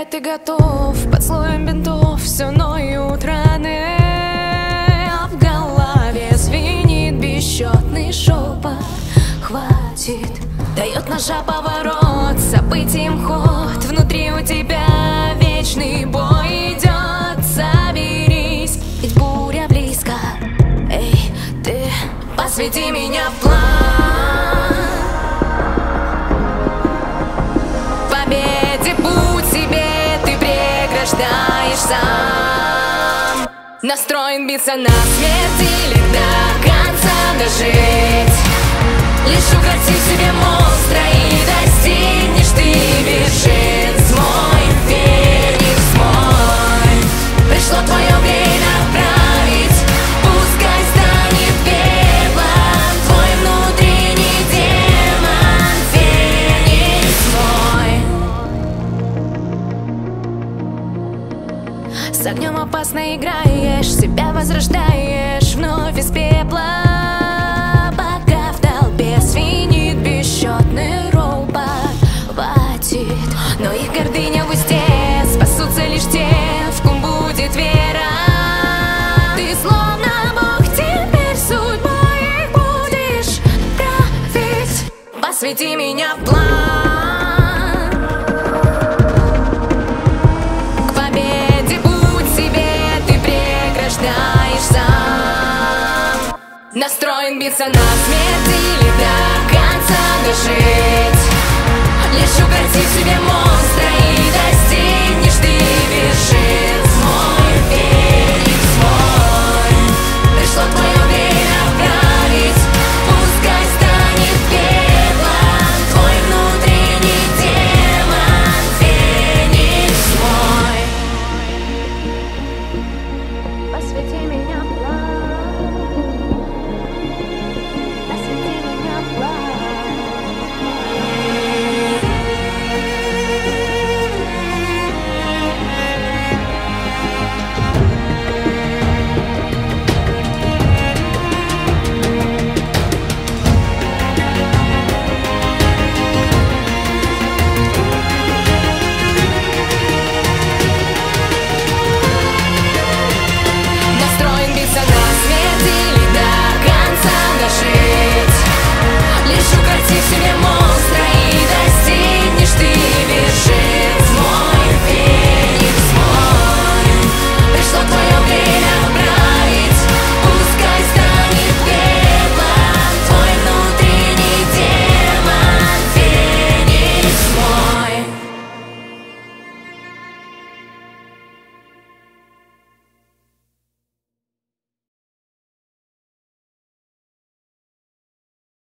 Опять ты готов, под слоем бинтов все ноют раны, а в голове звенит бесчетный шепот. Хватит, дает ножа поворот, событием ход. Внутри у тебя вечный бой идет. Соберись, ведь буря близко. Эй, ты, посвяти меня в план. Победе путь себе ты преграждаешь сам. Настроен биться на смерть или до конца дожить. Лишь укротив себе монстра и достигнешь ты вершин. Мой феникс мой, пришло твое время править. Пускай станет пеплом твой внутренний демон. Феникс мой. С огнем опасно играешь, себя возрождаешь вновь из пепла. Свинит бесчетный робот. Хватит, но их гордыня в узде. Спасутся лишь те, в ком будет вера. Ты словно Бог, теперь судьбой их будешь править. Посвяти меня в план. К победе путь себе ты преграждаешь сам. Настроен биться на смерть или до конца дожить. Лишь укротив себе монстра и достигнешь ты вершин.